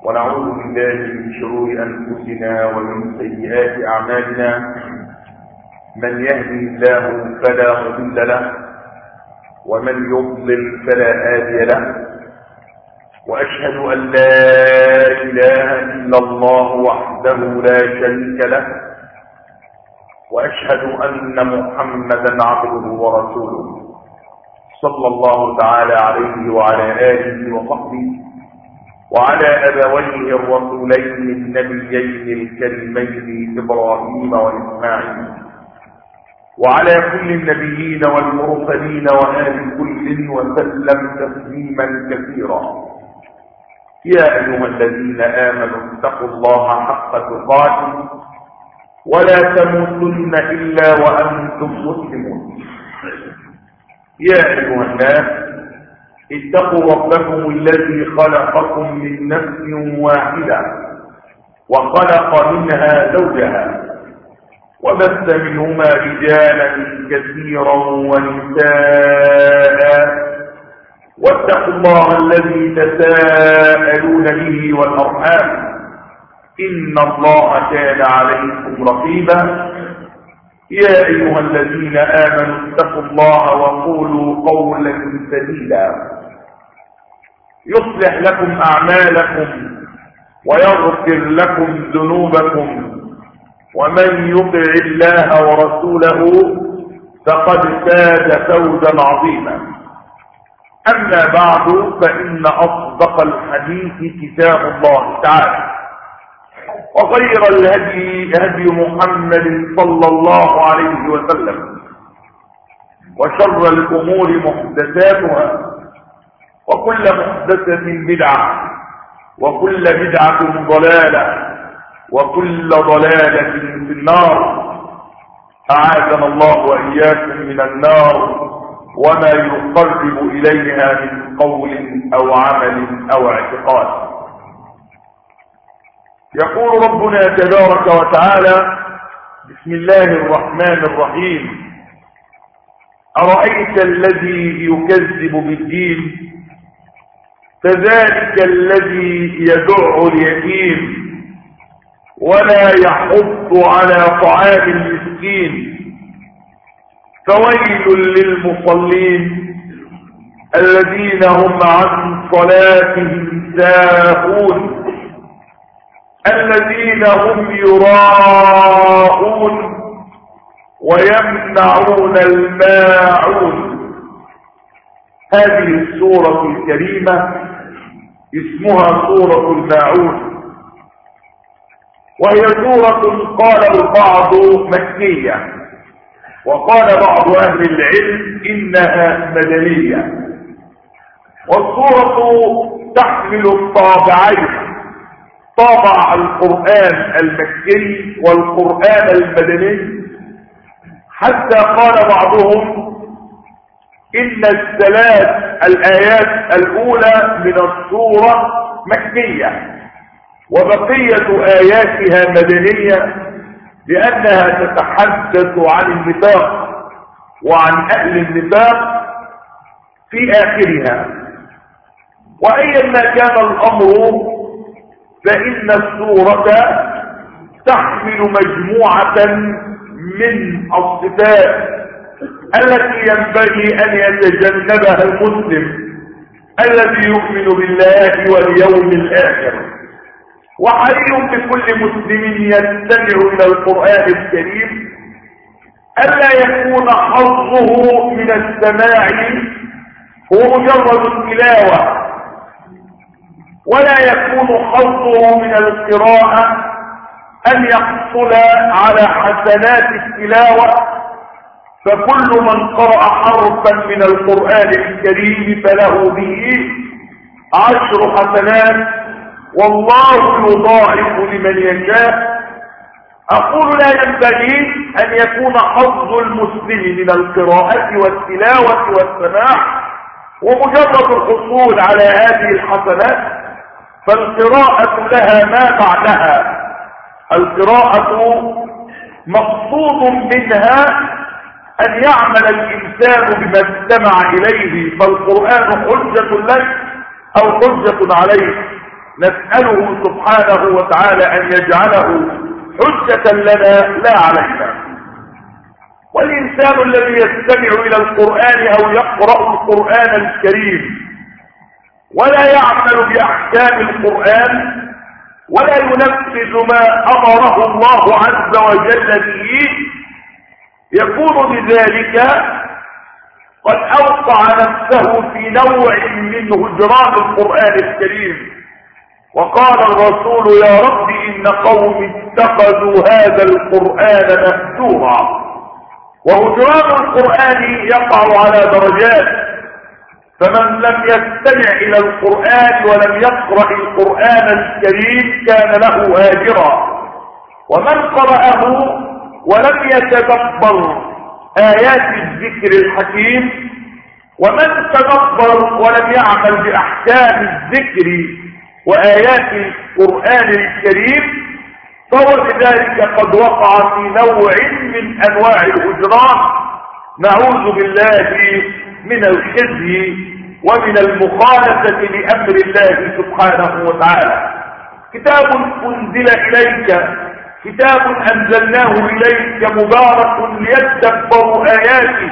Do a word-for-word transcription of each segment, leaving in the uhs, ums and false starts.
ونعوذ بالله من شرور أنفسنا ومن سيئات أعمالنا. من يهدي الله فلا مضل له ومن يضلل فلا هادي له، وأشهد أن لا إله إلا الله وحده لا شريك له، وأشهد أن محمدا عبده ورسوله صلى الله تعالى عليه وعلى آله وصحبه وعلى أبويه الرسولين النبيين الكريمين إبراهيم وإسماعيل، وعلى كل النبيين والمرسلين وآل كل وسلم تسليما كثيرا. يا أيها الذين آمنوا اتقوا الله حق تقاته ولا تموتن إلا وأنتم مسلمون. يا أيها الناس اتقوا ربكم الذي خلقكم من نفس واحدة وخلق منها زوجها وبث منهما رجالا كثيرا ونساء، واتقوا الله الذي تساءلون به والأرحام إن الله كان عليكم رقيبا. يا أيها الذين آمنوا اتقوا الله وقولوا قولا سديدا يصلح لكم أعمالكم ويغفر لكم ذنوبكم، ومن يطع الله ورسوله فقد فاز فوزا عظيما. أما بعد، فإن أصدق الحديث كتاب الله تعالى، وخير الهدي هدي محمد صلى الله عليه وسلم، وشر الأمور محدثاتها، وكل محدثة بدعة، وكل بدعة ضلالة، وكل ضلالة في النار. أعاذنا الله وإياكم من النار وما يقرب إليها من قول أو عمل أو اعتقاد. يقول ربنا تبارك وتعالى: بسم الله الرحمن الرحيم: أرأيت الذي يكذب بالدين فذلك الذي يدع اليتيم ولا يحض على طعام المسكين فويل للمصلين الذين هم عن صلاتهم ساهون الذين هم يراءون ويمنعون الماعون. هذه السورة الكريمة اسمها سورة الماعون، وهي سورة قال البعض مكية، وقال بعض أهل العلم إنها مدنية. والسورة تحمل الطابعين، طابع القرآن المكي والقرآن المدني، حتى قال بعضهم إن الثلاث الآيات الأولى من السورة مكية وبقية آياتها مدنية، لأنها تتحدث عن النفاق وعن أهل النفاق في آخرها. وأيا ما كان الأمر فإن السورة تحمل مجموعة من الصفات التي ينبغي أن يتجنبها المسلم الذي يؤمن بالله واليوم الآخر. وحري بكل مسلم يستمع إلى القرآن الكريم ألا يكون حظه من السماع هو مجرد التلاوة، ولا يكون حظه من القراءة أن يحصل على حسنات التلاوة. فكل من قرأ حرفا من القرآن الكريم فله به عشر حسنات، والله يضاعف لمن يشاء. أقول لا ينبغي أن يكون حظ المسلم من القراءة والتلاوة والسماع ومجرد الحصول على هذه الحسنات، فالقراءة لها ما بعدها. القراءة مقصود منها أن يعمل الإنسان بما استمع إليه، فالقرآن حجة لك أو حجة عليك. نسأله سبحانه وتعالى أن يجعله حجة لنا لا علينا. والإنسان الذي يستمع إلى القرآن أو يقرأ القرآن الكريم ولا يعمل بأحكام القرآن ولا ينفذ ما أمره الله عز وجل به يكون بذلك قد أوقع نفسه في نوع من هجران القرآن الكريم. وقال الرسول يا رب إن قوم اتخذوا هذا القرآن مهجورا. وهجران القرآن يقع على درجات، فمن لم يستمع إلى القرآن ولم يقرأ القرآن الكريم كان له هاجرا، ومن قرأه ولم يتدبر آيات الذكر الحكيم ومن تدبر ولم يعمل بأحكام الذكر وآيات القرآن الكريم فهو بذلك قد وقع في نوع من أنواع الهجران. نعوذ بالله من الخزي ومن المخالفة لأمر الله سبحانه وتعالى. كتاب أنزل إليك، كتاب أنزلناه إليك مبارك ليتدبروا آياته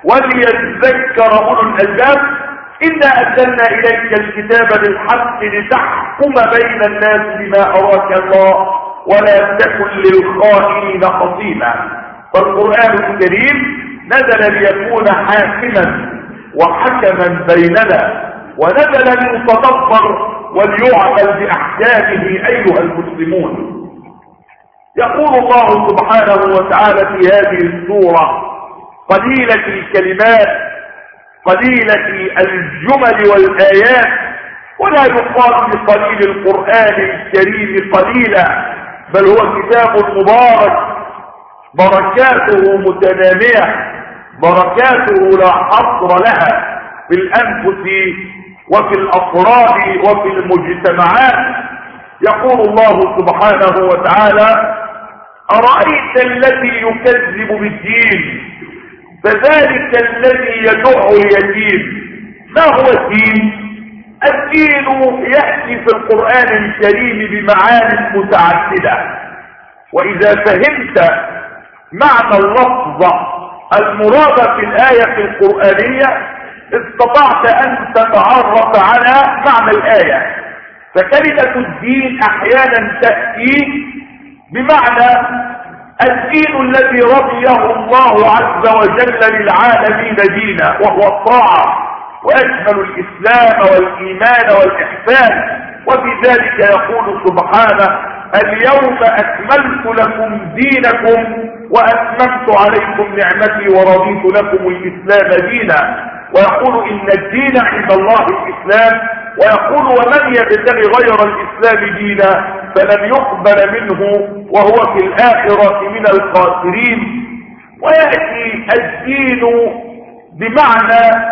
وليذكر أولو الألباب. إنا أنزلنا إليك الكتاب بالحق لتحكم بين الناس بما أراك الله ولا تكن للخائنين خصيما. فالقرآن الكريم نزل ليكون حاكما وحكما بيننا، ونزل ليتدبر وليعمل بأحكامه أيها المسلمون. يقول الله سبحانه وتعالى في هذه السورة قليلة الكلمات قليلة الجمل والآيات، ولا يقال لقليل القرآن الكريم قليلا، بل هو كتاب مبارك بركاته متنامية، بركاته لا حصر لها في الأنفس وفي الأفراد وفي المجتمعات. يقول الله سبحانه وتعالى أرأيت الذي يكذب بالدين فذلك الذي يدع اليتيم. ما هو الدين؟ الدين يأتي في القرآن الكريم بمعاني متعددة، وإذا فهمت معنى اللفظ المراد في الآية القرآنية استطعت أن تتعرف على معنى الآية. فكلمة الدين أحيانا تأتي بمعنى الدين الذي رضيه الله عز وجل للعالمين دينا وهو الطاعة، وأكمل الإسلام والإيمان والإحسان. وفي ذلك يقول سبحانه اليوم أكملت لكم دينكم وأتممت عليكم نعمتي ورضيت لكم الإسلام دينا. ويقول إن الدين عند الله الإسلام، ويقول ومن يبتغي غير الإسلام دينا فلن يقبل منه وهو في الآخرة من الخاسرين. ويأتي الدين بمعنى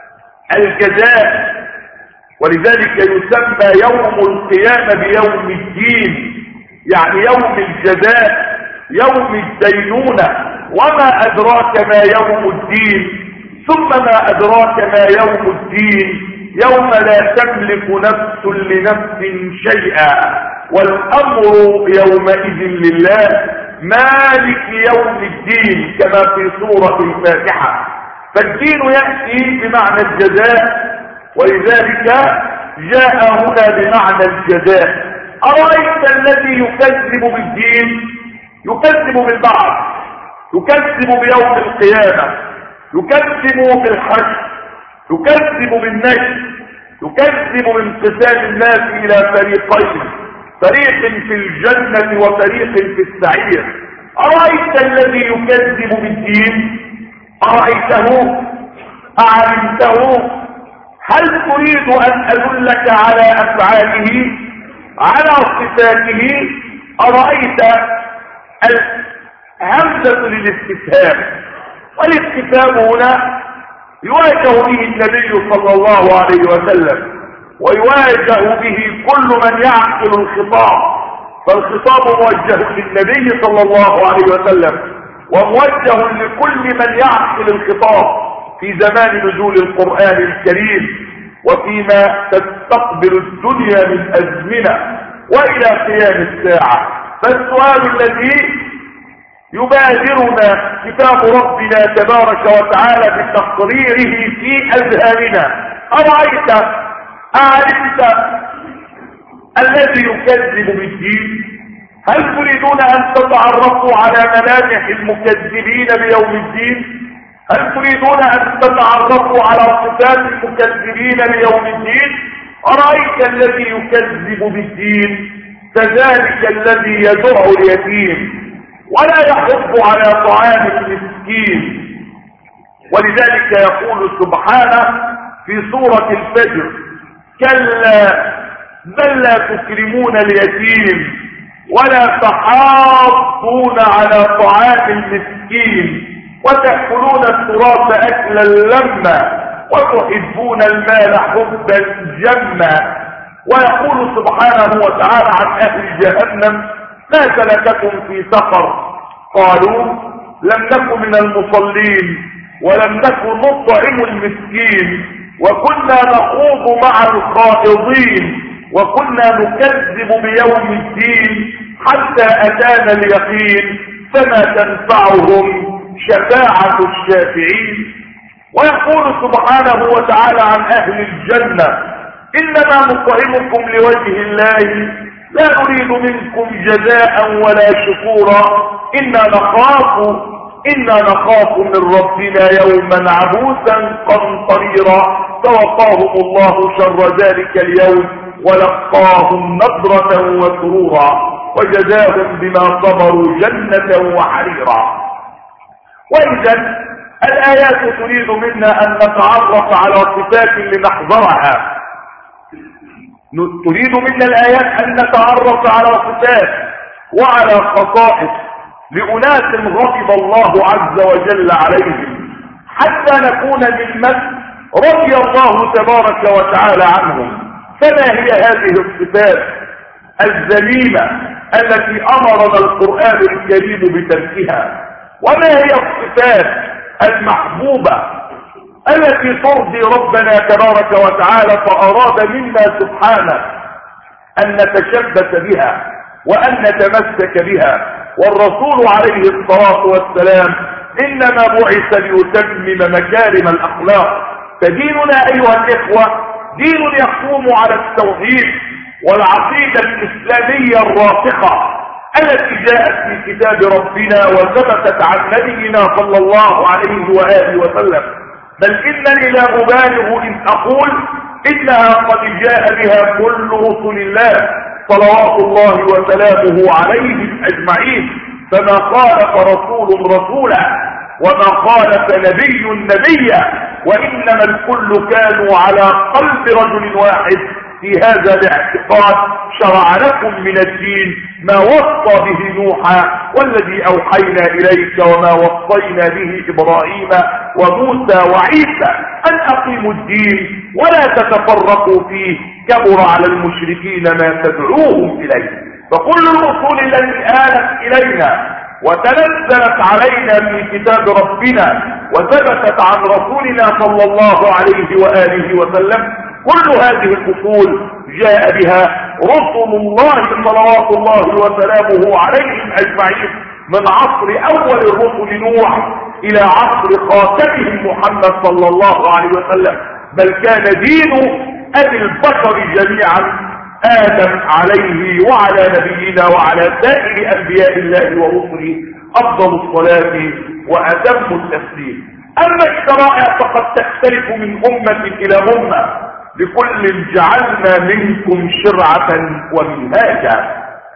الجزاء، ولذلك يسمى يوم القيامة بيوم الدين، يعني يوم الجزاء، يوم الدينونة. وما أدراك ما يوم الدين، ثم ما أدراك ما يوم الدين، يوم لا تملك نفس لنفس شيئا والأمر يومئذ لله مالك يوم الدين، كما في سورة الفاتحة. فالدين يأتي بمعنى الجزاء، ولذلك جاء هنا بمعنى الجزاء. أرأيت الذي يكذب بالدين، يكذب بالبعث، يكذب بيوم القيامة، يكذب بالحشر، يكذب بالنشر، يكذب بانقسام الناس إلى فريقين، فريق في الجنة وفريق في السعير. أرأيت الذي يكذب بالدين، أرأيته أعلمته؟ هل تريد أن أدلك على أفعاله على صفاته؟ أرأيت الهمزة للاستفهام، والاستفهام هنا يواجه به النبي صلى الله عليه وسلم، ويواجه به كل من يعقل الخطاب، فالخطاب موجه للنبي صلى الله عليه وسلم وموجه لكل من يعقل الخطاب في زمان نزول القرآن الكريم. وفيما تستقبل الدنيا من أزمنة وإلى قيام الساعة. فالسؤال الذي يبادرنا كتاب ربنا تبارك وتعالى بتقريره في أذهاننا: أرأيت أعلمت الذي يكذب بالدين؟ هل تريدون أن تتعرفوا على ملامح المكذبين بيوم الدين؟ هل تريدون أن تتعرفوا على صفات المكذبين بيوم الدين؟ أرأيت الذي يكذب بالدين فذلك الذي يدع اليتيم ولا يحض على طعام المسكين. ولذلك يقول سبحانه في سورة الفجر: كلا بل لا تكرمون اليتيم ولا تحاضون على طعام المسكين وتأكلون التراث أكلا لما وتحبون المال حبا جما. ويقول سبحانه وتعالى عن أهل جهنم: ما سلككم في سقر؟ قالوا لم نكن من المصلين ولم نكن نطعم المسكين وكنا نخوض مع الخائضين وكنا نكذب بيوم الدين حتى أتانا اليقين فما تنفعهم شفاعة الشافعين. ويقول سبحانه وتعالى عن أهل الجنة: إنما نطعمكم لوجه الله لا نريد منكم جزاء ولا شكورا إنا نخاف إنا نخاف من ربنا يوما عبوسا قمطريرا. فوقاهم الله شر ذلك اليوم ولقاهم نضرة وسرورا وجزاهم بما صبروا جنة وحريرا. وإذا الآيات تريد منا أن نتعرف على صفات لنحذرها. تريد منا الآيات أن نتعرف على صفات وعلى خصائص لأناس غضب الله عز وجل عليهم حتى نكون ممن رضي الله تبارك وتعالى عنهم. فما هي هذه الصفات الذميمة التي أمرنا القرآن الكريم بتركها؟ وما هي الصفات المحبوبة التي ترضي ربنا تبارك وتعالى فأراد منا سبحانه أن نتشبث بها وأن نتمسك بها؟ والرسول عليه الصلاة والسلام إنما بعث ليتمم مكارم الأخلاق. فديننا أيها الإخوة دين يقوم على التوحيد والعقيدة الإسلامية الراسخة التي جاءت في كتاب ربنا وثبتت عن نبينا صلى الله عليه وآله وسلم. بل إنني لا أبالغ إن أقول إنها قد جاء بها كل رسل الله صلوات الله وسلامه عليهم أجمعين. فما خالف رسول رسولا وما خالف نبي نبيا وإنما الكل كانوا على قلب رجل واحد في هذا الاعتقاد. شرع لكم من الدين ما وصى به نوحا والذي أوحينا إليك وما وصينا به إبراهيم وموسى وعيسى أن أقيموا الدين ولا تتفرقوا فيه كبر على المشركين ما تدعوهم إليه. فكل الرسول التي آلت إلينا وتنزلت علينا في كتاب ربنا وثبتت عن رسولنا صلى الله عليه وآله وسلم كل هذه الأصول جاء بها رسل الله صلوات الله وسلامه عليهم أجمعين من عصر أول الرسل نوح إلى عصر خاتمهم محمد صلى الله عليه وسلم. بل كان دين أبي البشر جميعا آدم عليه وعلى نبينا وعلى سائر أنبياء الله ورسله أفضل الصلاة وأتم التسليم. أما الشرائع فقد تختلف من أمة إلى أمة لكل جعلنا منكم شرعة ومنهاجا.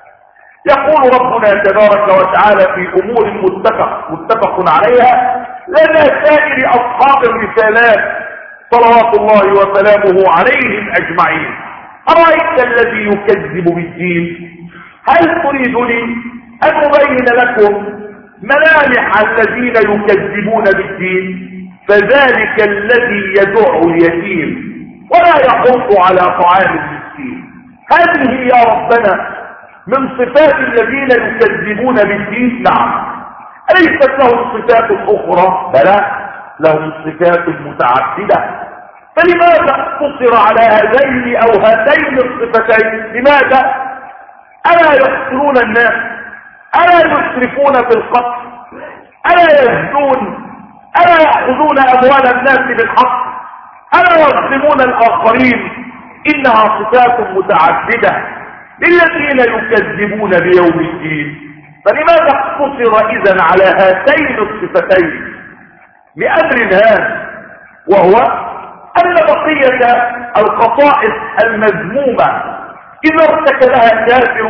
يقول ربنا تبارك وتعالى في أمور متفق, متفق عليها لنا سائر أصحاب الرسالات صلوات الله وسلامه عليهم أجمعين: أرأيت الذي يكذب بالدين؟ هل تريدني أن أبين لكم ملامح الذين يكذبون بالدين؟ فذلك الذي يدع اليتيم ولا يحض على طعام المسكين. هذه يا ربنا من صفات الذين يكذبون بالدين؟ نعم. أليست لهم صفات أخرى؟ بلى، لهم صفات متعددة. فلماذا اقتصر على هذين او هاتين الصفتين؟ لماذا؟ الا يقتلون الناس؟ الا يسرفون في القتل؟ الا يزنون؟ الا ياخذون اموال الناس بالحق؟ الا يظلمون الاخرين؟ انها صفات متعدده للذين يكذبون بيوم الدين. فلماذا اقتصر اذن على هاتين الصفتين؟ لامر هام، وهو ان بقيه الخصائص المذمومه اذا ارتكبها كافر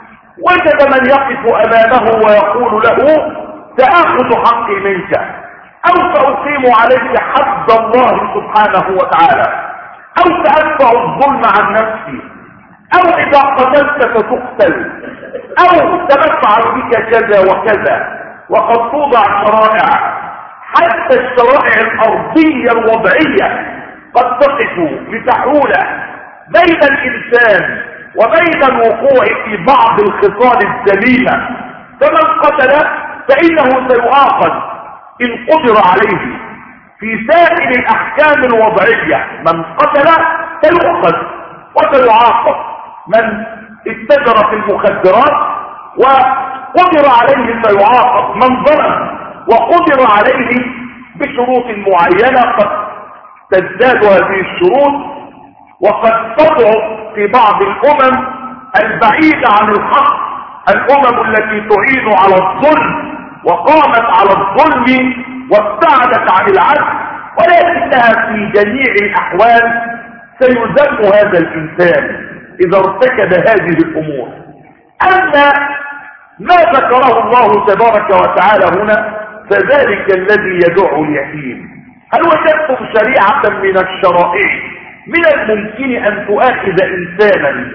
وجد من يقف امامه ويقول له ساخذ حقي منك، او ساقيم عليك حد الله سبحانه وتعالى، او سادفع الظلم عن نفسي، او اذا قتلت فتقتل، او سنفعل بك كذا وكذا. وقد توضع شرائع، حتى الشرائع الارضيه الوضعيه قد تقف لتحول بين الانسان وبين الوقوع في بعض الخصال الذميمه. فمن قتل فانه سيؤاخذ ان قدر عليه في سائر الاحكام الوضعيه. من قتل سيؤخذ وسيعاقب. من اتجر في المخدرات وقدر عليه سيعاقب. من ظلم وقدر عليه بشروط معينه قد تزداد هذه الشروط وقد تضعف في بعض الامم البعيده عن الحق، الامم التي تعين على الظلم وقامت على الظلم وابتعدت عن العدل، ولكنها في جميع الاحوال سيذم هذا الانسان اذا ارتكب هذه الامور. اما ما ذكره الله تبارك وتعالى هنا فذلك الذي يدع اليتيم. هل وجدتم شريعه من الشرائع من الممكن ان تؤاخذ انسانا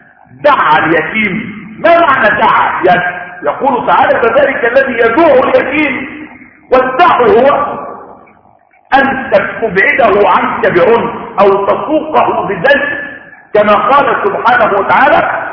دعا اليتيم؟ ما معنى دعا؟ يعني يقول تعالى فذلك الذي يدع اليتيم، والدع هو ان تبعده عنك بعنف او تسوقه بذل، كما قال سبحانه وتعالى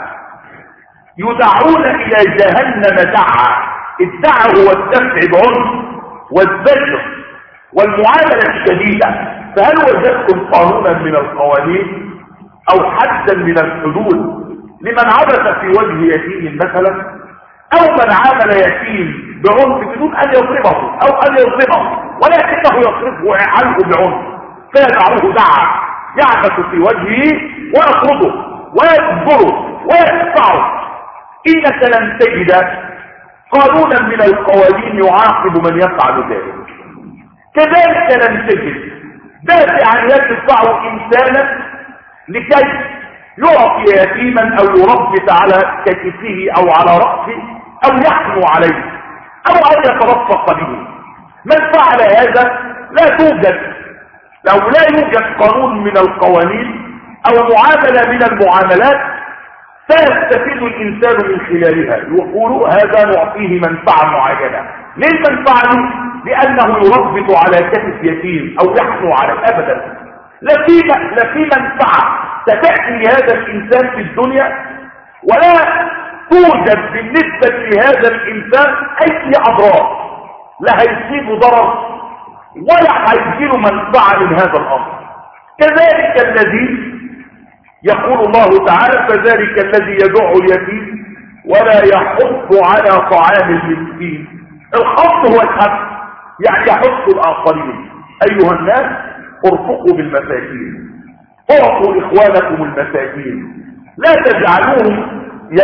يدعون الى جهنم دعا. الدعا هو الدفع بعنف والزجر والمعامله الشديده. فهل وجدتم قانونا من القوانين او حدا من الحدود لمن عبث في وجه يتيم مثلا، او من عامل يتيم بعنف بدون ان يضربه او ان يظلمه، ولكنه يصرفه عنه بعنف فيدعوه دعا يعبث في وجهه ويطرده ويجبره ويقطعه؟ انك لن تجد قانونا من القوانين يعاقب من يفعل ذلك. كذلك لن تجد دافعا يدفع انسانا لكي يعطي يتيما او يربط على كتفه او على رأسه او يحنو عليه او ان يترفق به. من فعل هذا لا توجد لو لا يوجد قانون من القوانين او معاملة من المعاملات سيستفيد الانسان من خلالها. يقول هذا نعطيه منفعة معينة. ليه المنفعة؟ لانه يربط على كتف يتيم او يحنو عليه. ابدا لا في منفعة ستأتي لهذا الانسان في الدنيا، ولا توجد بالنسبة لهذا الانسان اي اضرار. لا هيصيبه ضرر ولا هيجيله منفعة من هذا الامر. كذلك الذي يقول الله تعالى فذلك الذي يدع اليتيم ولا يحض على طعام المسكين. الحض هو الحث، يعني يحث الاخرين. ايها الناس ارفقوا بالمساكين، اعطوا اخوانكم المساكين، لا تجعلوهم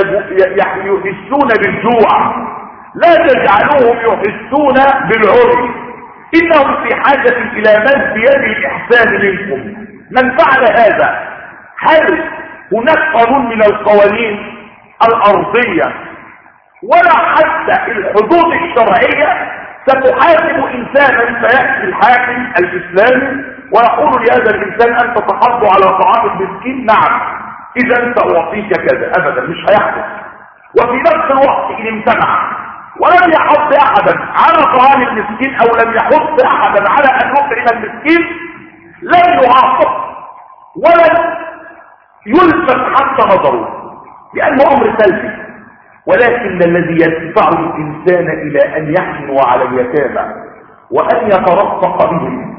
يحسون بالجوع، لا تجعلوهم يحسون بالعري، انهم في حاجة الى من بيده الاحسان منكم. من فعل هذا، هل هناك قانون من القوانين الارضية ولا حتى الحدود الشرعية ستحاسب انسانا فيأتي الحاكم الاسلامي ويقول لهذا الانسان انت تحض على طعام المسكين؟ نعم، اذا انت اعطيك كذا. ابدا مش هيحدث. وفي نفس الوقت ان امتنع ولم يحض احدا على طعام المسكين او لم يحض احدا على ان يطعم المسكين لن يعاقب ولن يلفت حتى نظره، لانه امر سلبي. ولكن الذي يدفع الانسان الى ان يحنو على اليتامى وان يترفق بهم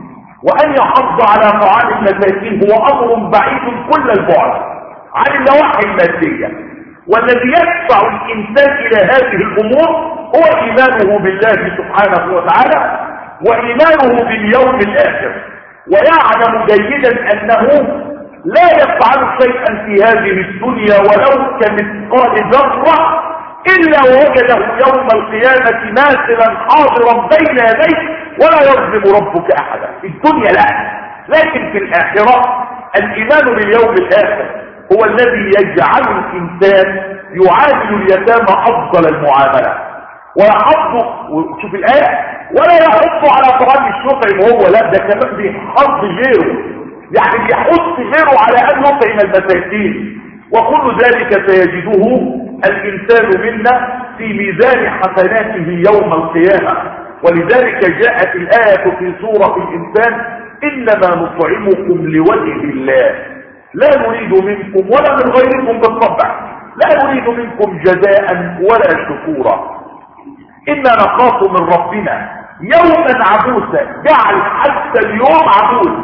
وأن يحافظ على طعام المساكين هو أمر بعيد كل البعد عن النواحي المادية. والذي يدفع الإنسان إلى هذه الأمور هو إيمانه بالله سبحانه وتعالى وإيمانه باليوم الآخر، ويعلم جيدا أنه لا يفعل شيئا في هذه الدنيا ولو كمثقال ذرة إلا ووجده يوم القيامة ماثلا حاضرا بين يديه ولا يظلم ربك أحدا. في الدنيا لا، لكن في الآخرة الإيمان باليوم الآخر هو الذي يجعل الإنسان يعامل اليتامى أفضل المعاملة ويحض، شوف الآية، ولا يحض على طعام الشطعم هو، لا ده كمان بيحض غيره، يعني بيحض غيره على أن يطعم المساكين. وكل ذلك سيجده الإنسان منا في ميزان حسناته يوم القيامة. ولذلك جاءت الآية في سورة الإنسان: إنما نطعمكم لوجه الله لا نريد منكم ولا من غيركم بالطبع، لا نريد منكم جزاء ولا شكورا، إنا نخاف من ربنا يوما عبوسا. جعل حتى اليوم عبوس،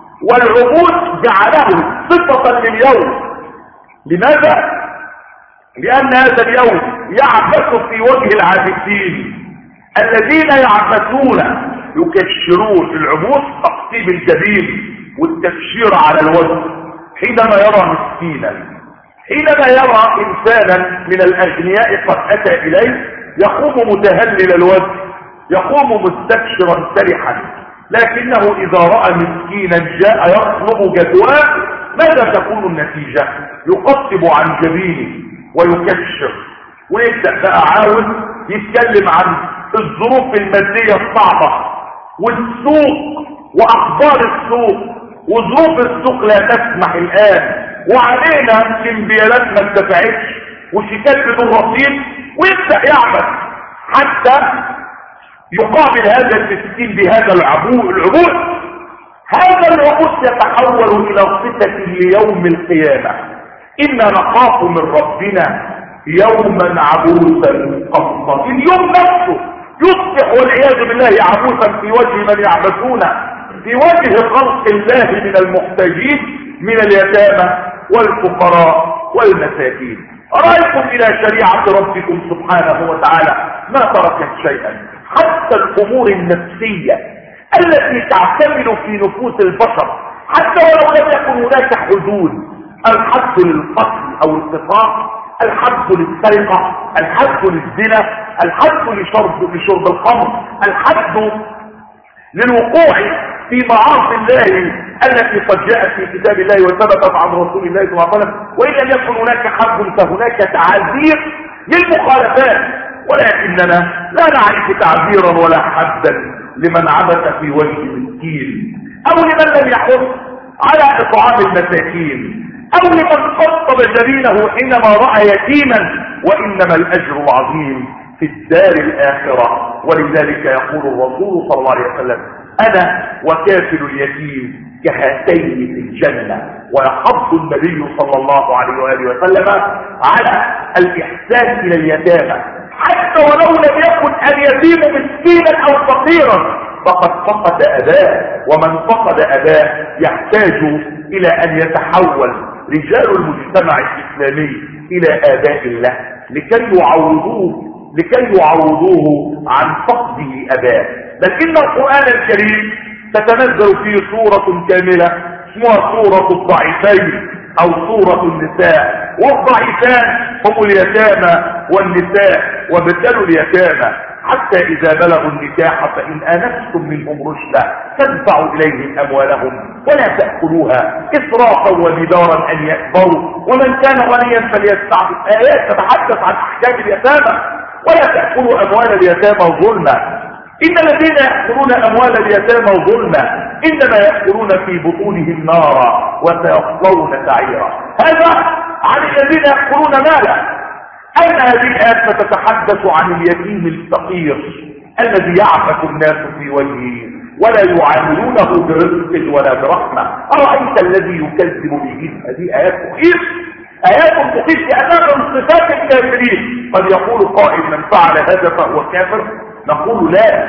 والعبوس جعله صفة لليوم. لماذا؟ لأن هذا اليوم يعبث في وجه العابثين الذين يعبثون يكشرون. العبوس تقطيب الجبين والتكشير على الوجه حينما يرى مسكينا، حينما يرى إنسانا من الأغنياء قد أتى إليه يقوم متهلل الوجه، يقوم مستبشرا فرحا. لكنه إذا رأى مسكينا جاء يطلب جدواه، ماذا تكون النتيجة؟ يقطب عن جبينه ويكشر، ويبدأ بقى عاوز يتكلم عن الظروف المادية الصعبة والسوق وأخبار السوق، وظروف السوق لا تسمح الآن، وعلينا الانبيالات ما انتفعتش، وشيكات بدون رصيد، ويبدأ يعبث حتى يقابل هذا المسكين بهذا العبوء العبوء. هذا العبوس يتحول إلى صفة ليوم القيامة: إنا نخاف من ربنا يوما عبوسا قمطا. اليوم نفسه يصبح والعياذ بالله عبوسا في وجه من يعبثون في وجه خلق الله من المحتاجين من اليتامى والفقراء والمساكين. أرأيكم إلى شريعة ربكم سبحانه وتعالى ما تركت شيئا، حتى الأمور النفسية التي تعتمل في نفوس البشر، حتى ولو لم يكن هناك حدود: الحد للقتل أو القصاص، الحد للسرقة، الحد للزنا، الحد لشرب لشرب الخمر، الحد للوقوع في معاصي الله التي قد جاءت في كتاب الله وثبتت عن رسول الله صلى الله عليه وسلم. وإن لم يكن هناك حد فهناك تعذير للمخالفات، ولكننا لا نعرف تعذيرا ولا حدا لمن عبث في وجه مسكين، أو لمن لم يحث على إطعام المساكين، أو لمن قطب جبينه حينما رأى يتيما. وإنما الأجر العظيم في الدار الآخرة. ولذلك يقول الرسول صلى الله عليه وسلم: أنا وكافل اليتيم كهاتين في الجنة. ويحض النبي صلى الله عليه وآله وسلم على الإحسان إلى اليتامى، حتى ولو لم يكن اليتيم مسكينا أو فقيرا، فقد فقد أباه، ومن فقد أباه يحتاج إلى أن يتحول رجال المجتمع الإسلامي إلى آباء الله لكي يعوضوه لكي يعوضوه عن فقده أباه. لكن القرآن الكريم تتنزل فيه سورة كاملة اسمها سورة الضعيفين أو سورة النساء، والضعيفان هم اليتامى والنساء، وابتلوا اليتامى حتى إذا بلغوا النكاح فإن آنستم منهم رشدا فادفعوا إليهم أموالهم ولا تأكلوها إسرافا وبدارا أن يكبروا ومن كان غنيا فليستعفف. آيات تتحدث عن أحكام اليتامى: ولا تأكلوا أموال اليتامى ظلما إن الذين يأكلون أموال اليتامى ظلما إنما يأكلون في بطونهم نارا وسيصلون سعيرا. هذا عن الذين يأكلون مالا. أين هذه الآية تتحدث عن اليتيم الفقير الذي يعبث الناس في وجهه ولا يعاملونه برزق ولا برحمة؟ أرأيت الذي يكذب به؟ هذه آيات تخيف، آيات تخيف لأنها من صفات الكافرين. قد يقول قائل: من فعل هذا فهو كافر. نقول لا،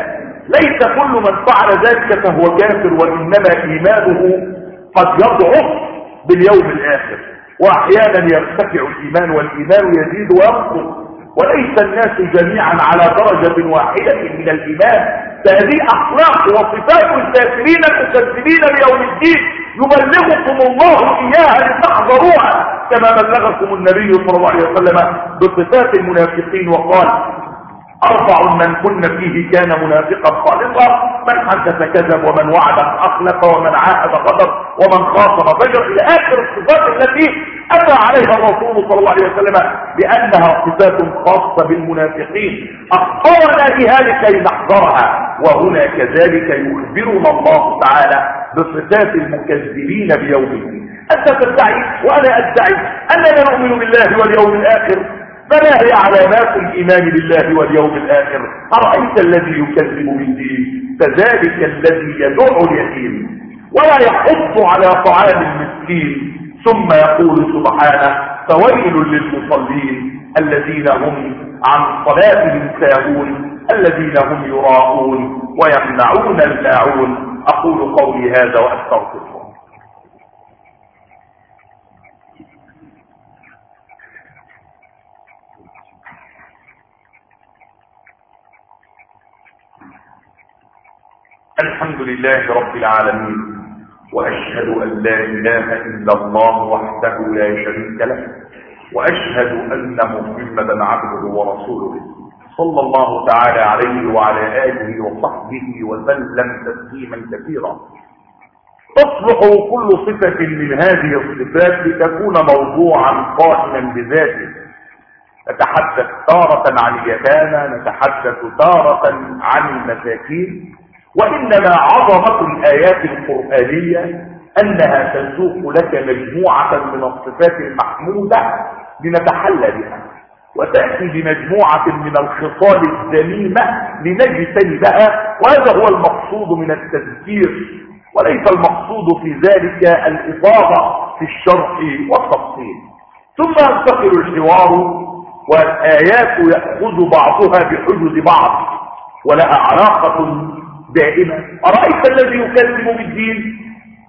ليس كل من فعل ذلك فهو كافر، وإنما إيمانه قد يضعف باليوم الآخر، وأحيانا يرتفع الإيمان والإيمان يزيد وينقص، وليس الناس جميعا على درجة واحدة من الإيمان. فهذه أخلاق وصفات الكافرين المكذبين بيوم الدين يبلغكم الله إياها لتحذروها، كما بلغكم النبي صلى الله عليه وسلم بصفات المنافقين وقال: أربع من كن فيه كان منافقا خالصا: من حدث كذب، ومن وعد أخلف، ومن عاهد غدر، ومن خاصم فجر، إلى آخر الصفات التي أتى عليها الرسول صلى الله عليه وسلم بأنها صفات خاصة بالمنافقين، أخبرنا بها لكي نحذرها. وهنا كذلك يخبرنا الله تعالى بصفات المكذبين بيوم الدين. أنت تدعي وأنا أدعي أننا نؤمن بالله واليوم الآخر، فما هي علامات الإيمان بالله واليوم الآخر؟ أرأيت الذي يكذب بالدين؟ فذلك الذي يدع اليتيم ولا يحض على طعام المسكين، ثم يقول سبحانه: فويل للمصلين الذين هم عن صلاتهم ساهون الذين هم يراءون ويمنعون الماعون. أقول قولي هذا وأستغفر الله. الحمد لله رب العالمين، وأشهد أن لا إله إلا الله وحده لا شريك له، وأشهد أن محمدا عبده ورسوله صلى الله تعالى عليه وعلى آله وصحبه وسلم تسليما كثيرا. تصلح كل صفة من هذه الصفات لتكون موضوعا قائما بذاته. نتحدث تارة عن اليتامى، نتحدث تارة عن المساكين، وإنما عظمة الآيات القرآنية أنها تسوق لك مجموعة من الصفات المحمودة لنتحلى بها، وتأتي بمجموعة من الخصال الذميمة لنجتنبها، وهذا هو المقصود من التذكير، وليس المقصود في ذلك الإفاضة في الشرح والتفصيل. ثم ينتقل الحوار والآيات يأخذ بعضها بحدود بعض ولها علاقة دائمة. أرأيت الذي يكذب بالدين؟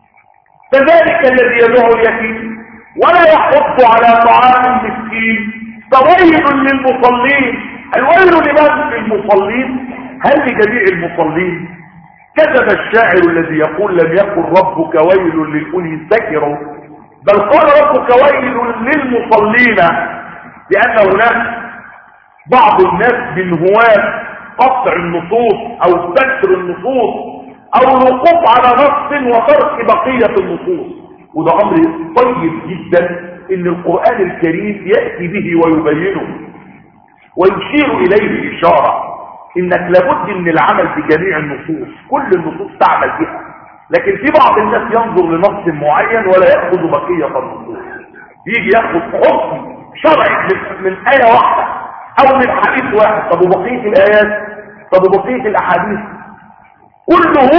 فذلك الذي يدعو اليتيم ولا يحض على طعام المسكين. فويل للمصلين. الويل لمن؟ للمصلين. هل لجميع المصلين؟ كذب الشاعر الذي يقول: لم يقل ربك ويل للأولي سكروا، بل قال ربك ويل للمصلين، لأن هناك بعض الناس من هواة قطع النصوص أو ستر النصوص أو الوقوف على نص وترك بقية النصوص، وده أمر طيب جدا إن القرآن الكريم يأتي به ويبينه ويشير إليه إشارة إنك لابد من العمل بجميع النصوص، كل النصوص تعمل بها، لكن في بعض الناس ينظر لنص معين ولا يأخذ بقية النصوص، يجي يأخذ حكم شرعي من آية واحدة أو من حديث واحد. طب وبقية الآيات؟ طب وبقية الأحاديث؟ كله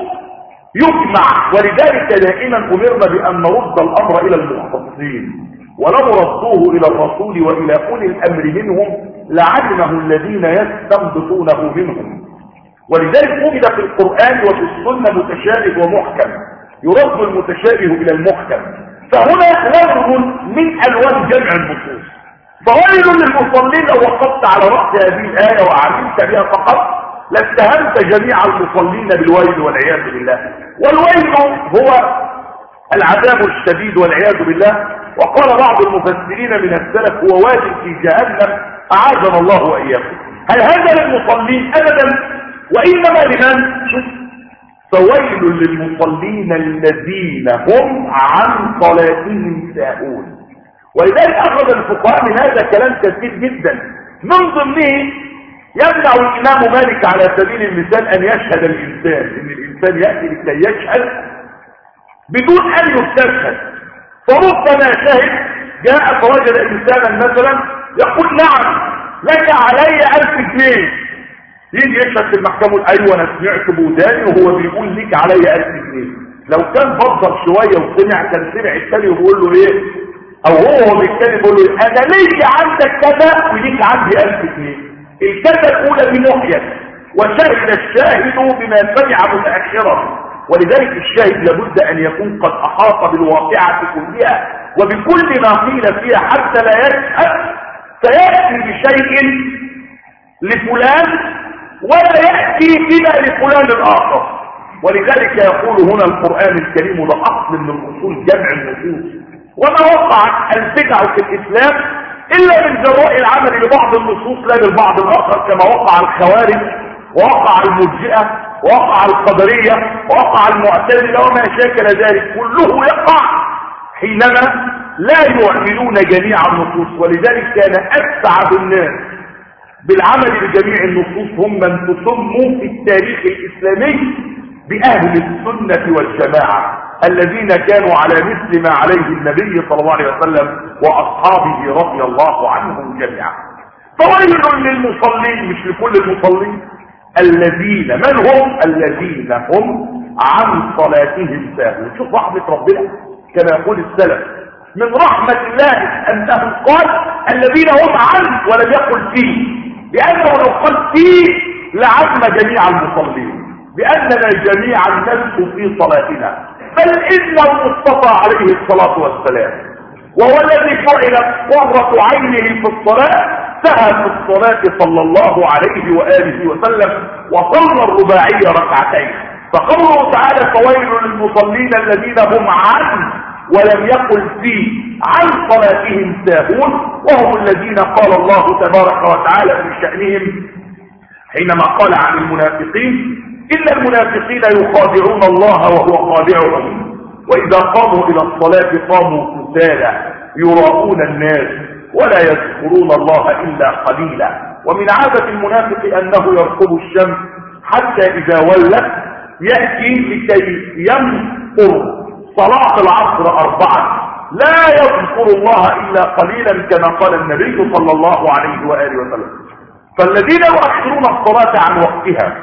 يجمع. ولذلك دائما أمرنا بأن نرد الأمر إلى المختصين، ولو ردوه إلى الرسول وإلى أولي الأمر منهم لعلمه الذين يستنبطونه منهم. ولذلك وجد في القرآن وفي السنة متشابه ومحكم، يرد المتشابه إلى المحكم. فهنا لون من ألوان جمع النصوص. فويل للمصلين. لو وقفت على رأس هذه الآية وعلمت بها فقط لاتهمت جميع المصلين بالويل والعياذ بالله. والويل هو العذاب الشديد والعياذ بالله. وقال بعض المفسرين من السلف: هو واد في جهنم أعاذنا الله وإياكم. هل هذا للمصلين؟ أبدا، وإنما لمن؟ فويل للمصلين الذين هم عن صلاتهم ساهون. ولذلك أخذ الفقهاء من هذا كلام كثير جدا، من ضمنه يمنع الإمام مالك على سبيل المثال أن يشهد الإنسان، إن الإنسان يأتي لكي يشهد بدون أن يستشهد. فربما شهد جاء فوجد إنسانا مثلا يقول: نعم لك علي ألف جنيه، يجي يشهد في المحكمة: أيوة أنا سمعت بوداني وهو بيقول لك علي ألف جنيه. لو كان فضل شوية وسمع كان سمع الثاني وبيقول له إيه، أو هو بالتالي بيقول له: أنا ليك عندك كذا وليك عندي ألف جنيه. الكذا الأولى دي محيط، وشهد الشاهد بما سمع متأخرا. ولذلك الشاهد لابد أن يكون قد أحاط بالواقعة كلها وبكل ما قيل فيها حتى لا يشهد فيأتي بشيء لفلان ولا يأتي بما لفلان الآخر. ولذلك يقول هنا القرآن الكريم ده أصل من الأصول جمع النصوص. وما وقعت البدع في الإسلام إلا من جراء العمل لبعض النصوص لا للبعض الآخر، كما وقع الخوارج ووقع المرجئة ووقع القدرية ووقع المعتزلة وما شاكل ذلك، كله يقع حينما لا يؤمنون جميع النصوص. ولذلك كان أسعد الناس بالعمل بجميع النصوص هم من تسموا في التاريخ الإسلامي بأهل السنة والجماعة الذين كانوا على مثل ما عليه النبي صلى الله عليه وسلم وأصحابه رضي الله عنهم جميعا. فويل للمصلين، مش لكل المصلين، الذين من هم؟ الذين هم عن صلاتهم ساهون. شوف رحمة ربنا كما يقول السلف، من رحمة الله أنه قال الذين هم عن ولم يقل فيه، لأنه لو قال فيه لعم جميع المصلين، بأننا جميعا نسهو في صلاتنا. بل إن المصطفى عليه الصلاة والسلام وهو الذي جعلت قرة عينه في الصلاة سهى في الصلاة صلى الله عليه وآله وسلم وصلى الرباعية ركعتين. فقوله تعالى فويل للمصلين الذين هم عن ولم يقل فيه عن صلاتهم ساهون، وهم الذين قال الله تبارك وتعالى في شأنهم حينما قال عن المنافقين إن المنافقين يخادعون الله وهو خادعهم وإذا قاموا إلى الصلاة قاموا كسالى يراؤون الناس ولا يذكرون الله إلا قليلا. ومن عادة المنافق أنه يرقب الشمس حتى إذا ولت يأتي لكي ينقر صلاة العصر أربعة لا يذكر الله إلا قليلا كما قال النبي صلى الله عليه وآله وسلم. فالذين يؤخرون الصلاة عن وقتها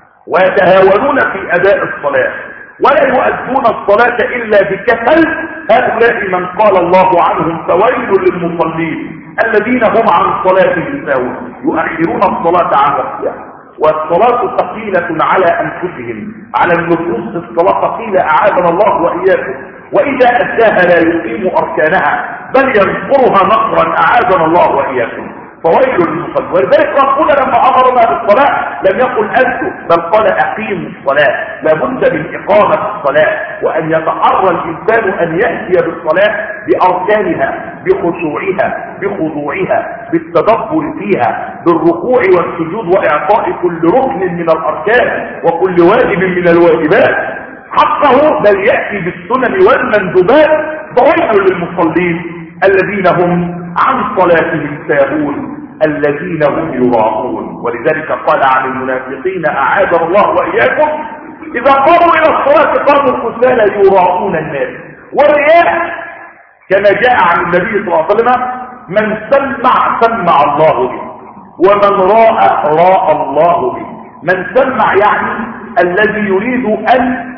ويتهاونون في أداء الصلاة ولا يؤدون الصلاة إلا بكسل، هؤلاء من قال الله عنهم فويل للمصلين الذين هم عن صلاتهم ساهون، يؤخرون الصلاة عن وقتها. والصلاة ثقيلة على أنفسهم، على النفوس الصلاة ثقيلة أعاذنا الله وإياكم، وإذا أداها لا يقيم أركانها بل ينقرها نقرا أعاذنا الله وإياكم. فويل للمصلين. ولذلك ربنا لما أمرنا بالصلاة لم يقل أنتم بل قال أقيموا الصلاة. لابد من إقامة الصلاة وأن يتحرى الإنسان أن يأتي بالصلاة بأركانها بخشوعها بخضوعها بالتدبر فيها بالركوع والسجود وإعطاء كل ركن من الأركان وكل واجب من الواجبات حقه، بل يأتي بالسنن والمندوبات. فويل للمصلين الذين هم عن صلاتهم ساهون الذين هم يراءون. ولذلك قال عن المنافقين أعاذنا الله وإياكم إذا قاموا إلى الصلاة قاموا كسالى يراءون الناس. والرياء كما جاء عن النبي صلى الله عليه وسلم من سمع سمع الله به ومن راء راء الله به. من سمع يعني الذي يريد أن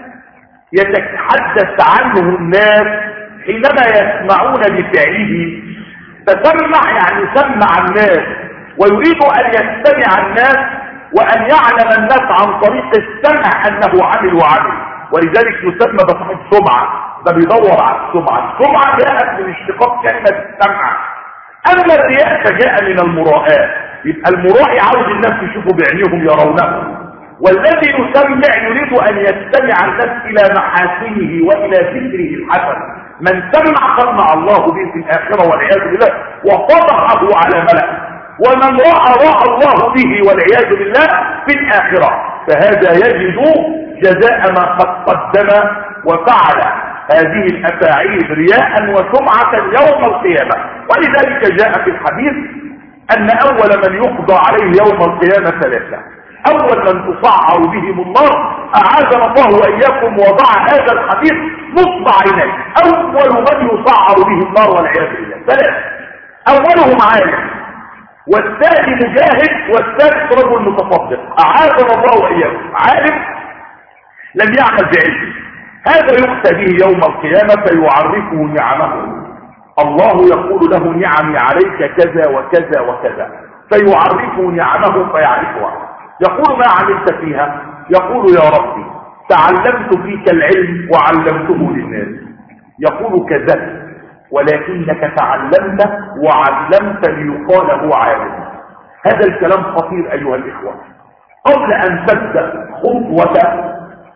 يتحدث عنه الناس حينما يسمعون بفعله، فسمع يعني سمع الناس ويريد أن يستمع الناس وأن يعلم الناس عن طريق السمع أنه عمل وعمل. ولذلك يسمى بصاحب سمعة، ده بيدور على السمعة. السمعة جاءت من اشتقاق كلمة السمع. أما الرياء فجاء من المراءات، يبقى المراء عاوز الناس يشوفوا بعينهم يرونه، والذي يسمع يريد أن يستمع الناس إلى محاسنه وإلى ذكره الحسن. من سمع سمع الله به في الآخرة والعياذ بالله وفضحه على ملأ، ومن رأى رأى الله به والعياذ بالله في الآخرة، فهذا يجد جزاء ما قد قدم وفعل هذه الأفاعيل رياء وسمعة يوم القيامة. ولذلك جاء في الحديث أن أول من يقضى عليه يوم القيامة ثلاثة. أول من تصعر بهم النار أعاذنا الله وإياكم وضع هذا الحديث نصب عينيه. أول من يصعر به النار والعياذ بالله ثلاثة، أولهم عالم والثاني مجاهد والثالث رجل متصدق. أعاذنا الله وإياكم. عالم لم يعمل بعلمه، هذا يؤتى به يوم القيامة فيعرفه نعمه. الله يقول له نعمي عليك كذا وكذا وكذا، فيعرفه نعمه فيعرفها. يقول ما عملت فيها؟ يقول يا ربي تعلمت فيك العلم وعلمته للناس. يقول كذبت ولكنك تعلمت وعلمت ليقال هو عالم. هذا الكلام خطير أيها الإخوة. قبل أن تبدأ خطوة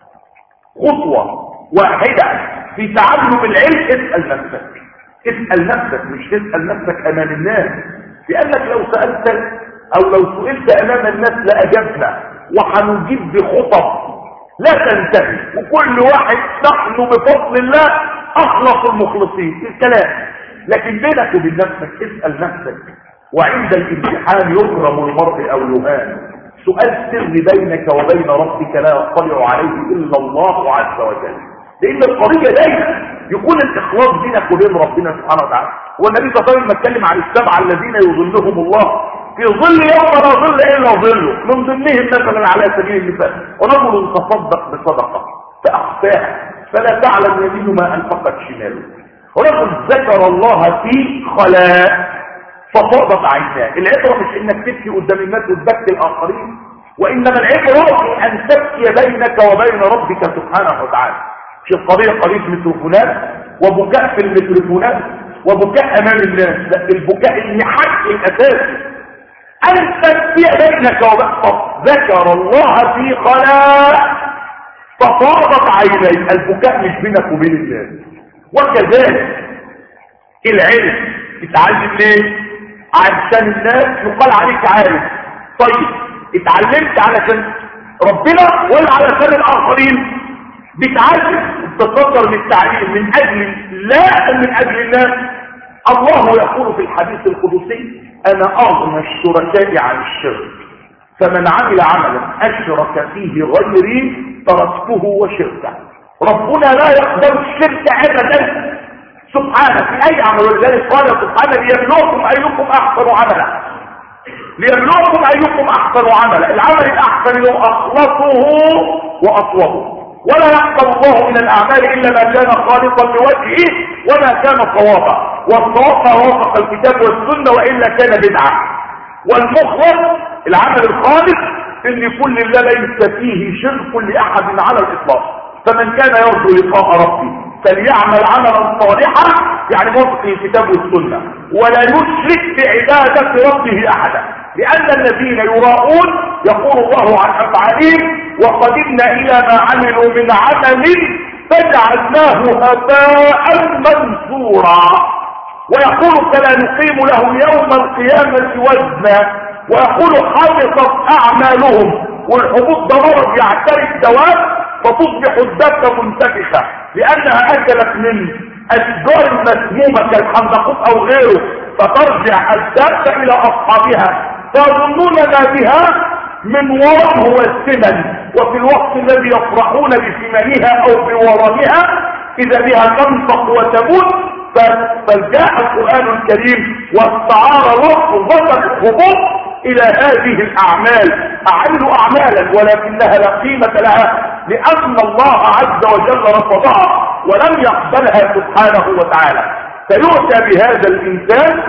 خطوة واحدة في تعلم العلم اسأل نفسك، اسأل نفسك، مش تسأل نفسك أمام الناس، لأنك لو سألت أو لو سئلت أمام الناس لأجبنا وحنجيب بخطب لا تنتهي، وكل واحد نحن بفضل الله أخلص المخلصين في الكلام. لكن بينك وبين نفسك اسأل نفسك. وعند الامتحان يكرم المرء أو يهان. سؤال سر بينك وبين ربك لا يطلع عليه إلا الله عز وجل، لأن القضية دايما يكون الإخلاص بينك وبين ربنا سبحانه وتعالى. والنبي صلى الله عليه وسلم اتكلم عن السبعة الذين يظلهم الله في ظل يوم لا ظل إلا ظله، من ضمنهم مثلا على سبيل المثال رجل تصدق بصدقة فأخفاها فلا تعلم يمينه ما أنفقت شماله، رجل ذكر الله في خلاء ففاضت عيناه. العبرة مش انك تبكي قدام الناس وتبكي الاخرين، وانما العبرة في ان تبكي بينك وبين ربك سبحانه وتعالى. في القضية قضية ميكروفونات وبكاء في الميكروفونات وبكاء امام الناس، لا، البكاء المحك الاساسي ان تبكي بينك وبين ذكر الله في خلاء ففاضت عينيه. البكاء مش بينك وبين الناس. وكذلك العلم تتعلم ليه؟ عشان الناس يقال عليك عالم. طيب اتعلمت علشان ربنا ولا علشان الاخرين؟ بتعلم تتصدر للتعليم من اجل لا من اجل الناس. الله يقول في الحديث القدسي انا اغنى الشركاء عن الشرك، فمن عمل عملا اشرك فيه غيري تركته وشركه. ربنا لا يقبل الشرك ابدا سبحانه في اي عمل. ولذلك قال سبحانه ليبلوكم ايكم احسن عملا، ليبلوكم ايكم احسن عملا. العمل الاحسن له اخلصه واصوبه، ولا يقبل الله من الاعمال الا ما كان خالصا لوجهه وما كان صوابا، والصواب ما وافق الكتاب والسنه والا كان بدعه. والمخلص العمل الخالص ان يكون لله ليس فيه شرك لاحد على الاطلاق. فمن كان يرجو لقاء ربه فليعمل عملا صالحا، يعني موافق الكتاب والسنه، ولا يشرك بعباده ربه احدا. لان الذين يراءون يقول الله عن افعالهم وقدمنا الى ما عملوا من عمل فجعلناه هباء منثورا. ويقول فلا نقيم له يوم القيامه وزنا، ويقول حبطت اعمالهم. والحبوط ده مرض يعتري الدواب فتصبح الدابة منتفخة لأنها أكلت من أشجار مسمومة كالحندقوت أو غيره، فترجع الدابة إلى أصحابها فيظنون ما بها من ورم هو السمن، وفي الوقت الذي يفرحون بثمنها أو بورمها إذا بها تنطق وتموت. فجاء القرآن الكريم واستعار لفظة الهبوط إلى هذه الأعمال. أعملوا أعمالا ولكنها لا قيمة لها لأن الله عز وجل رفضها ولم يقبلها سبحانه وتعالى. فيؤتى بهذا الإنسان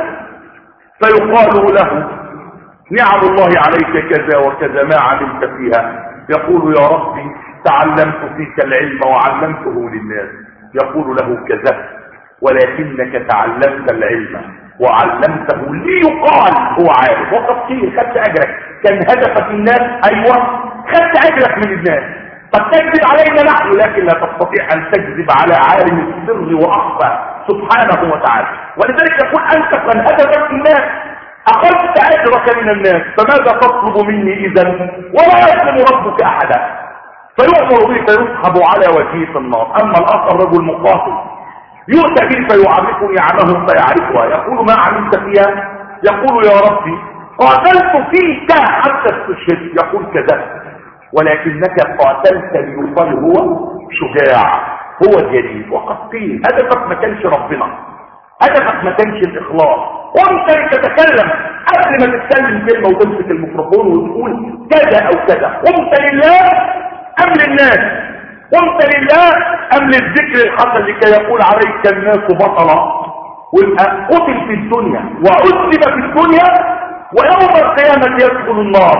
فيقال له نعم الله عليك كذا وكذا ما عملت فيها. يقول يا ربي تعلمت فيك العلم وعلمته للناس. يقول له كذبت ولكنك تعلمت العلم وعلمته ليقال هو عارف. وقد قيل خدت اجرك، كان هدفك الناس، ايوه خدت اجرك من الناس. قد تكذب علينا نحن لكن لا تستطيع ان تكذب على عالم السر واخفى سبحانه وتعالى. ولذلك يقول انت كان هدفك الناس، اخذت اجرك من الناس، فماذا تطلب مني اذا؟ ولا يظلم ربك احدا. فيؤمر به فيسحب على وجهه في النار. اما الاخر رجل مقاتل يؤتى به فيعرف نعمه فيعرفها. يقول ما عملت فيها؟ يقول يا ربي قاتلت فيك حتى استشهد. يقول كذبت ولكنك قاتلت ليقال هو شجاع هو جليل. وقد قيل هدفك ما كانش ربنا، هدفك ما كانش الاخلاص. وانت تتكلم قبل ما تتكلم كلمه وتمسك الميكروفون وتقول كذا او كذا، قمت لله ام للناس؟ قمت لله ام للذكر الحسن لكي يقول عليك الناس بطلا؟ ويبقى قتل في الدنيا وعذب في الدنيا ويوم القيامه يدخل النار.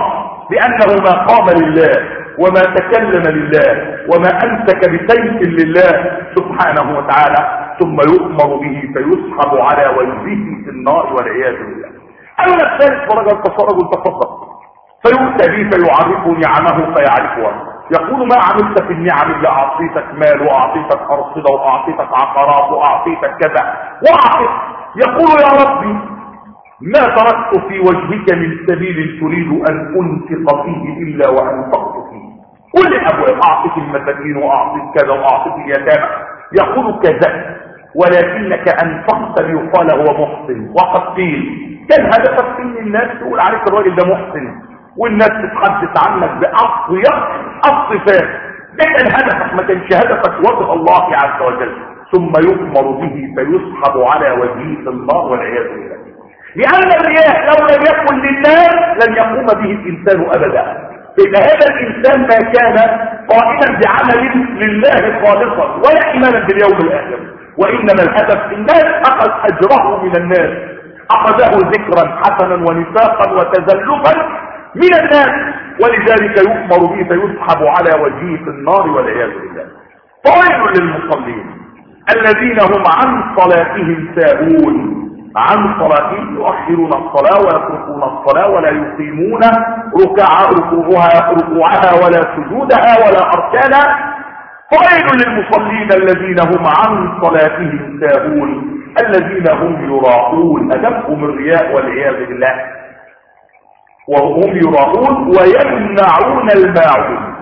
بأنه ما قام لله وما تكلم لله وما أمسك بسيف لله سبحانه وتعالى، ثم يؤمر به فيسحب على وجهه في النار والعياذ بالله. أما الثالث فرجل رجل تصدق فيؤتى به فيعرف نعمه فيعرفها، يقول ما عملت في النعم الا اعطيتك مال واعطيتك ارصده واعطيتك عقارات واعطيتك كذا واعطيتك، يقول يا ربي ما تركت في وجهك من سبيل تريد ان انفق فيه الا وانفقت فيه، كل الابواب اعطيك المساكين واعطيك كذا واعطيك اليتامى، يقول كذا ولكنك انفقت ليقال هو محسن، وقد قيل كان هدفك ان الناس تقول عليك الراجل ده محسن والناس تتحدث عنك باطيب الصفات، ده كان هدفك، ما كانش هدفك وجه الله عز وجل. ثم يؤمر به فيسحب على وجهه في النار والعياذ بالله، لان الرياء لو لم يكن لله لن يقوم به الانسان ابدا. فإن هذا الانسان ما كان قائما بعمل لله خالصا ولا ايمانا باليوم الاخر، وانما الهدف الناس اخذ اجره من الناس، اخذه ذكرا حسنا ونفاقا وتزلفا من الناس، ولذلك يؤمر به فيسحب على وجهه في النار والعياذ بالله. فويل للمصلين الذين هم عن صلاتهم ساهون، عن صلاتهم يؤخرون الصلاة ويتركون الصلاة ولا يقيمون ركوعها ركوعها ولا سجودها ولا أركانها. فويل للمصلين الذين هم عن صلاتهم ساهون الذين هم يراءون، أدبهم الرياء والعياذ بالله، وهم يراءون ويمنعون الماعون.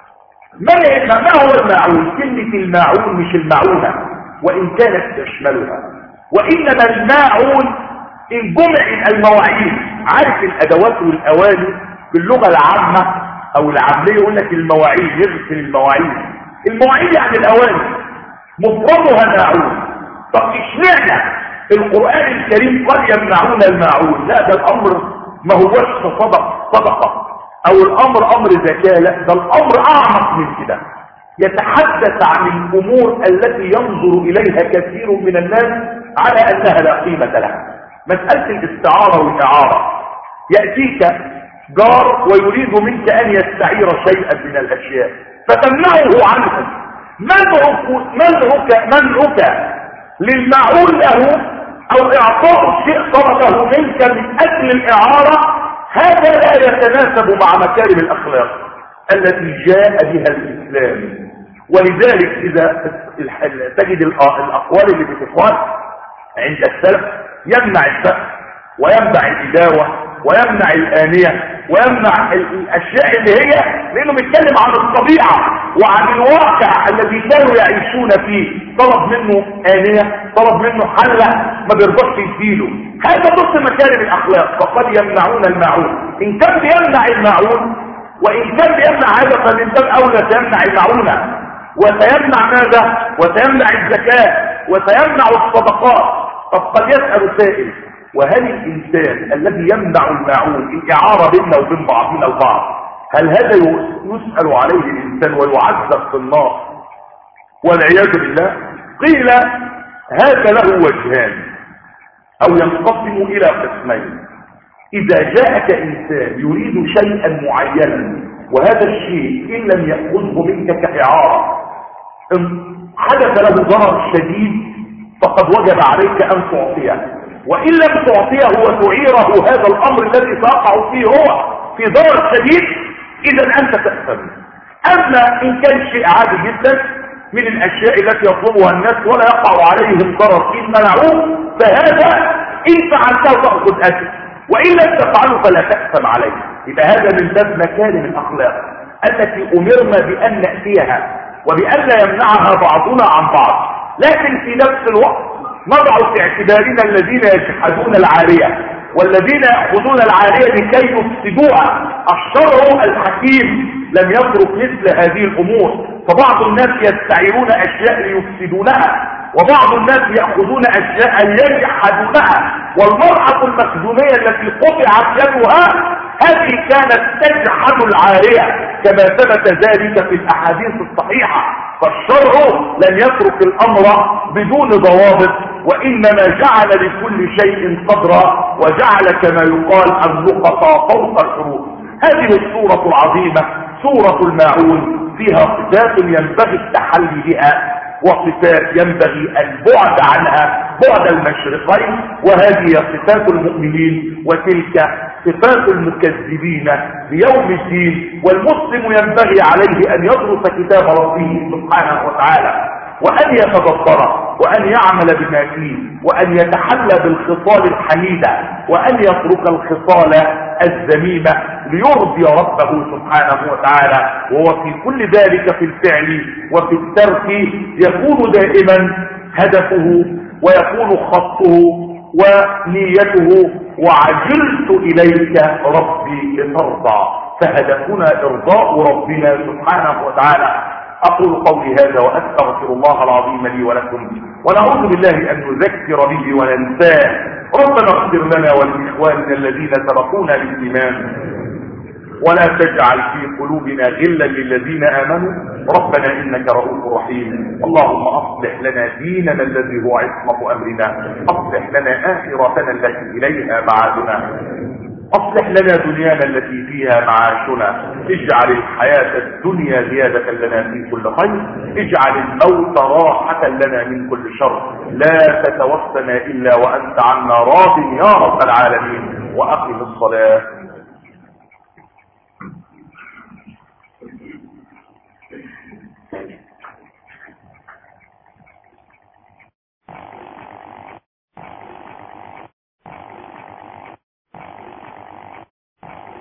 ما هو الماعون؟ كلمة الماعون مش المعونة وإن كانت تشملها، وإنما الماعون إن جمع المواعين. عارف الأدوات والأواني باللغة العامة أو العامية يقول لك المواعين، يغسل المواعين، المواعين يعني الأواني، مفردها ماعون. طب اشمعنى القرآن الكريم قال يمنعون الماعون؟ لا، ده الأمر ما هوش صدق صدقة او الامر امر زكاة، لا ده الامر اعمق من كده، يتحدث عن الامور التي ينظر اليها كثير من الناس على انها لا قيمة لها. مسألة الاستعارة والاعارة، يأتيك جار ويريد منك ان يستعير شيئا من الاشياء فتمنعه عنه، منعك منعك منعك للمعون له او اعطاء الشيء طلبه منك من اجل الاعارة، هذا لا يتناسب مع مكارم الاخلاق التي جاء بها الاسلام. ولذلك اذا تجد الاقوال اللي بتقال عند السلف يمنع السقف ويمنع الاداوة ويمنع الآنية ويمنع الاشياء اللي هي، لانه بيتكلم عن الطبيعة وعن الواقع الذي كانوا يعيشون فيه. طلب منه آنية، طلب منه حلة، ما بيرضاش يديله، هذا ضد مكارم الاخلاق. فقد يمنعون الماعون، ان كان بيمنع الماعون وان كان بيمنع هذا فمن باب اولى سيمنع الماعونة، وسيمنع ماذا؟ وسيمنع الزكاة وسيمنع الصدقات. طب قد يسأل سائل، وهل الانسان الذي يمنع الماعون الاعارة بيننا وبين بعضنا البعض، هل هذا يسأل عليه الانسان ويعذب في النار والعياذ بالله؟ قيل هذا له وجهان او ينقسم الى قسمين. اذا جاءك انسان يريد شيئا معينا وهذا الشيء ان لم يأخذه منك كإعارة ان حدث له ضرر شديد فقد وجب عليك ان تعطيه، وان لم تعطيه وتعيره هذا الامر الذي تقع فيه هو في ضرر شديد اذا انت تأثم. اما ان كان شيء عادي جدا من الاشياء التي يطلبها الناس ولا يقع عليهم ضرر ان منعوه، فهذا ان فعلته تأخذ اجر، وان لم تفعله فلا تأثم عليه. يبقى هذا من باب مكارم الاخلاق التي امرنا بان نأتيها وبان لا يمنعها بعضنا عن بعض، لكن في نفس الوقت نضع في اعتبارنا الذين يجحدون العارية والذين يأخذون العارية لكي يفسدوها. الشرع الحكيم لم يترك مثل هذه الامور، فبعض الناس يستعيرون اشياء ليفسدونها، وبعض الناس يأخذون اشياء يجحدونها. والمرأة المخزومية التي قطعت يدها هذه كانت تجحد العارية كما ثبت ذلك في الاحاديث الصحيحة. فالشرع لن يترك الامر بدون ضوابط، وانما جعل لكل شيء قدرا، وجعل كما يقال النقطة فوق الحروف. هذه السورة العظيمة سورة الماعون فيها صفات ينبغي التحلي بها وصفات ينبغي البعد عنها بعد المشرقين، وهذه صفات المؤمنين وتلك صفات المكذبين بيوم الدين. والمسلم ينبغي عليه أن يدرس كتاب ربه سبحانه وتعالى وأن يتدبر وأن يعمل بما فيه وأن يتحلى بالخصال الحميدة وأن يترك الخصال الذميمة ليرضي ربه سبحانه وتعالى. وهو في كل ذلك في الفعل وفي الترك يكون دائما هدفه ويكون خطه ونيته وعجلت إليك ربي لترضى، فهدفنا إرضاء ربنا سبحانه وتعالى. أقول قولي هذا وأستغفر الله العظيم لي ولكم، ونعوذ بالله أن نذكر به وننساه. ربنا اغفر لنا ولإخواننا الذين سبقونا بالإيمان ولا تجعل في قلوبنا غلا للذين آمنوا ربنا إنك رؤوف رحيم. اللهم أصلح لنا ديننا الذي هو عصمة أمرنا، أصلح لنا آخرتنا التي إليها معادنا، أصلح لنا دنيانا التي فيها معاشنا، اجعل الحياة الدنيا زيادة لنا في كل خير، اجعل الموت راحة لنا من كل شر، لا تتوفنا إلا وأنت عنا راض يا رب العالمين. وأقم الصلاة.